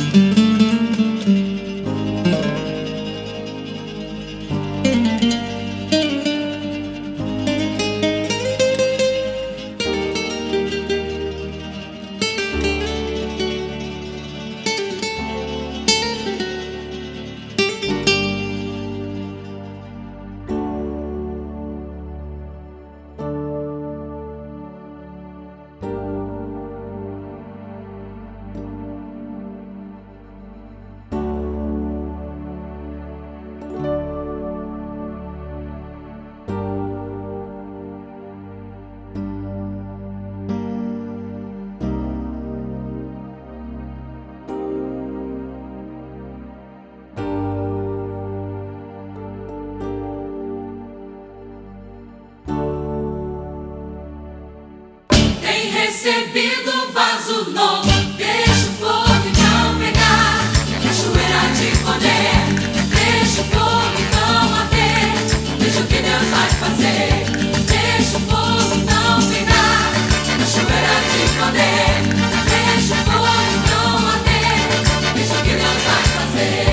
Recebido vaso novo, deixa o fogo então pegar. Cachoeira de poder, deixa o fogo então arder. Veja o que Deus vai fazer. Deixa o fogo então pegar. Cachoeira de poder, deixa o fogo então arder. Veja o que Deus vai fazer.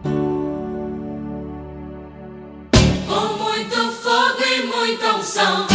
Muita unção.